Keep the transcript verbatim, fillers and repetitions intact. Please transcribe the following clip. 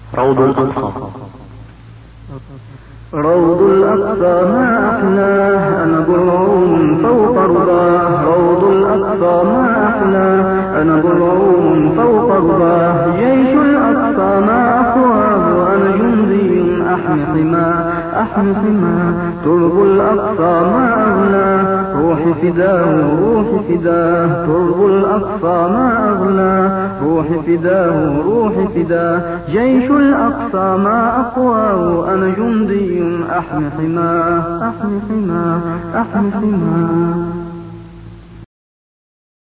روض الأقصى. روض الأقصى ما أحلاه، أنا برعوم فوق رضاه. روض الأقصى ما أحلاه، أنا برعوم فوق رضاه. جيش الأقصى ما أقواه، أنا جندي أحمي حماه أحمي حماه. ترب الأقصى ما أغلاه، روحي فداه روحي فداه. ترب الأقصى ما أغلاه، روحي فداه روحي فداه. جيش الأقصى ما أقواه، أنا جندي أحمي حماه أحمي حماه أحمي حماه.